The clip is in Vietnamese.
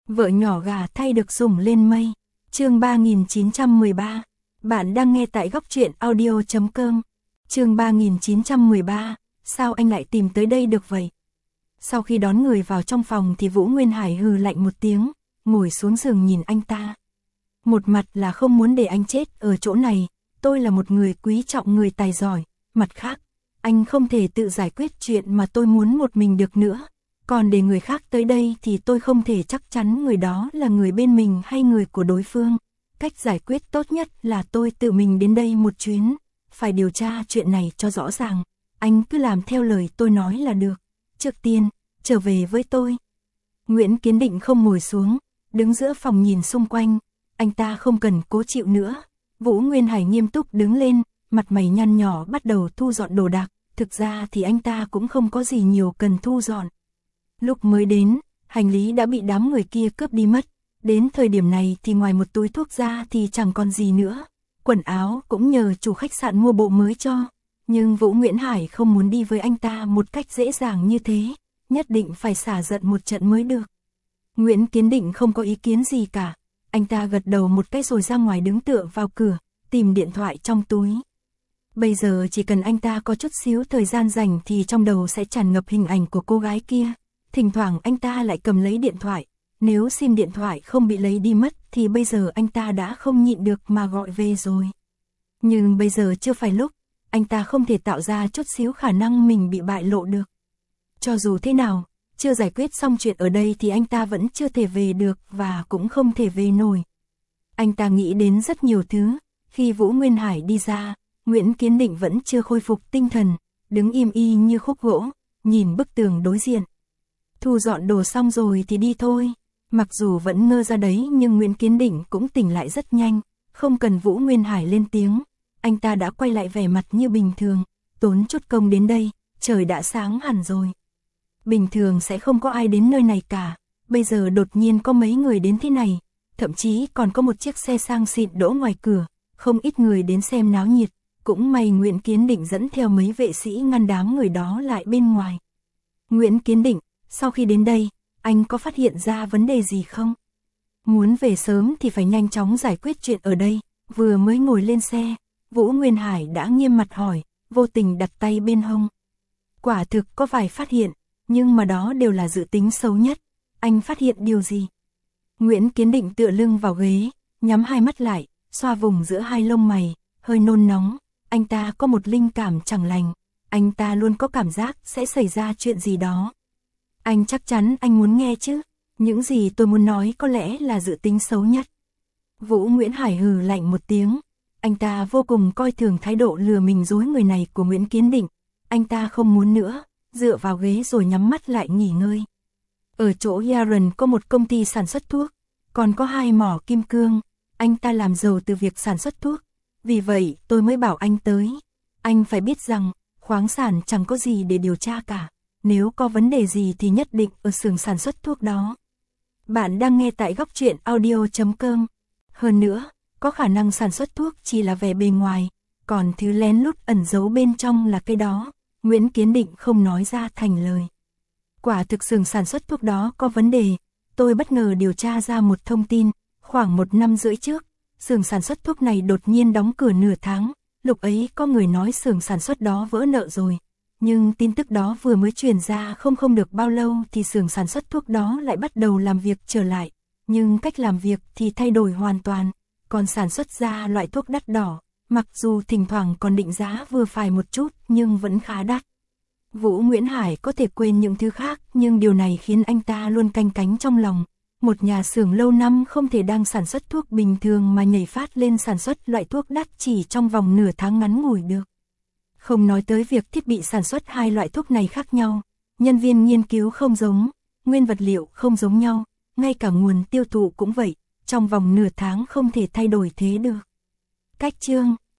Vợ nhỏ gà thay được sủng lên mây. Chương 3913. Bạn đang nghe tại góc truyện audio.com. Chương 3913. Sao anh lại tìm tới đây được vậy? Sau khi đón người vào trong phòng thì Vũ Nguyên Hải hừ lạnh một tiếng, ngồi xuống giường nhìn anh ta. Một mặt là không muốn để anh chết ở chỗ này, tôi là một người quý trọng người tài giỏi, mặt khác, anh không thể tự giải quyết chuyện mà tôi muốn một mình được nữa. Còn để người khác tới đây thì tôi không thể chắc chắn người đó là người bên mình hay người của đối phương. Cách giải quyết tốt nhất là tôi tự mình đến đây một chuyến, phải điều tra chuyện này cho rõ ràng. Anh cứ làm theo lời tôi nói là được. Trước tiên, trở về với tôi. Nguyễn Kiến Định không ngồi xuống, đứng giữa phòng nhìn xung quanh. Anh ta không cần cố chịu nữa. Vũ Nguyên Hải nghiêm túc đứng lên, mặt mày nhăn nhỏ bắt đầu thu dọn đồ đạc. Thực ra thì anh ta cũng không có gì nhiều cần thu dọn. Lúc mới đến, hành lý đã bị đám người kia cướp đi mất. Đến thời điểm này thì ngoài một túi thuốc ra thì chẳng còn gì nữa. Quần áo cũng nhờ chủ khách sạn mua bộ mới cho. Nhưng Vũ Nguyễn Hải không muốn đi với anh ta một cách dễ dàng như thế. Nhất định phải xả giận một trận mới được. Nguyễn Kiến Định không có ý kiến gì cả. Anh ta gật đầu một cái rồi ra ngoài đứng tựa vào cửa, tìm điện thoại trong túi. Bây giờ chỉ cần anh ta có chút xíu thời gian rảnh thì trong đầu sẽ tràn ngập hình ảnh của cô gái kia. Thỉnh thoảng anh ta lại cầm lấy điện thoại. Nếu sim điện thoại không bị lấy đi mất thì bây giờ anh ta đã không nhịn được mà gọi về rồi. Nhưng bây giờ chưa phải lúc, anh ta không thể tạo ra chút xíu khả năng mình bị bại lộ được. Cho dù thế nào, chưa giải quyết xong chuyện ở đây thì anh ta vẫn chưa thể về được và cũng không thể về nổi. Anh ta nghĩ đến rất nhiều thứ. Khi Vũ Nguyên Hải đi ra, Nguyễn Kiến Định vẫn chưa khôi phục tinh thần, đứng im y như khúc gỗ, nhìn bức tường đối diện. Thu dọn đồ xong rồi thì đi thôi. Mặc dù vẫn ngơ ra đấy nhưng Nguyễn Kiến Định cũng tỉnh lại rất nhanh. Không cần Vũ Nguyên Hải lên tiếng, anh ta đã quay lại vẻ mặt như bình thường. Tốn chút công đến đây, trời đã sáng hẳn rồi. Bình thường sẽ không có ai đến nơi này cả. Bây giờ đột nhiên có mấy người đến thế này. Thậm chí còn có một chiếc xe sang xịn đỗ ngoài cửa. Không ít người đến xem náo nhiệt. Cũng may Nguyễn Kiến Định dẫn theo mấy vệ sĩ ngăn đám người đó lại bên ngoài. Nguyễn Kiến Định, sau khi đến đây, anh có phát hiện ra vấn đề gì không? Muốn về sớm thì phải nhanh chóng giải quyết chuyện ở đây. Vừa mới ngồi lên xe, Vũ Nguyên Hải đã nghiêm mặt hỏi, vô tình đặt tay bên hông. Quả thực có vài phát hiện, nhưng mà đó đều là dự tính xấu nhất. Anh phát hiện điều gì? Nguyễn Kiến Định tựa lưng vào ghế, nhắm hai mắt lại, xoa vùng giữa hai lông mày, hơi nôn nóng. Anh ta có một linh cảm chẳng lành. Anh ta luôn có cảm giác sẽ xảy ra chuyện gì đó. Anh chắc chắn anh muốn nghe chứ? Những gì tôi muốn nói có lẽ là dự tính xấu nhất. Vũ Nguyễn Hải hừ lạnh một tiếng. Anh ta vô cùng coi thường thái độ lừa mình dối người này của Nguyễn Kiến Định. Anh ta không muốn nữa, dựa vào ghế rồi nhắm mắt lại nghỉ ngơi. Ở chỗ Yaron có một công ty sản xuất thuốc, còn có 2 mỏ kim cương. Anh ta làm giàu từ việc sản xuất thuốc. Vì vậy tôi mới bảo anh tới. Anh phải biết rằng khoáng sản chẳng có gì để điều tra cả. Nếu có vấn đề gì thì nhất định ở xưởng sản xuất thuốc đó. Bạn đang nghe tại góc truyện audio.com. Hơn nữa, có khả năng sản xuất thuốc chỉ là vẻ bề ngoài, còn thứ lén lút ẩn giấu bên trong là cái đó. Nguyễn Kiến Định không nói ra thành lời. Quả thực xưởng sản xuất thuốc đó có vấn đề. Tôi bất ngờ điều tra ra một thông tin, khoảng 1 năm rưỡi trước, xưởng sản xuất thuốc này đột nhiên đóng cửa nửa tháng. Lúc ấy có người nói xưởng sản xuất đó vỡ nợ rồi. Nhưng tin tức đó vừa mới truyền ra không được bao lâu thì xưởng sản xuất thuốc đó lại bắt đầu làm việc trở lại. Nhưng cách làm việc thì thay đổi hoàn toàn. Còn sản xuất ra loại thuốc đắt đỏ, mặc dù thỉnh thoảng còn định giá vừa phải một chút nhưng vẫn khá đắt. Vũ Nguyễn Hải có thể quên những thứ khác nhưng điều này khiến anh ta luôn canh cánh trong lòng. Một nhà xưởng lâu năm không thể đang sản xuất thuốc bình thường mà nhảy phát lên sản xuất loại thuốc đắt chỉ trong vòng nửa tháng ngắn ngủi được. Không nói tới việc thiết bị sản xuất 2 loại thuốc này khác nhau, nhân viên nghiên cứu không giống, nguyên vật liệu không giống nhau, ngay cả nguồn tiêu thụ cũng vậy, trong vòng nửa tháng không thể thay đổi thế được. Cách chương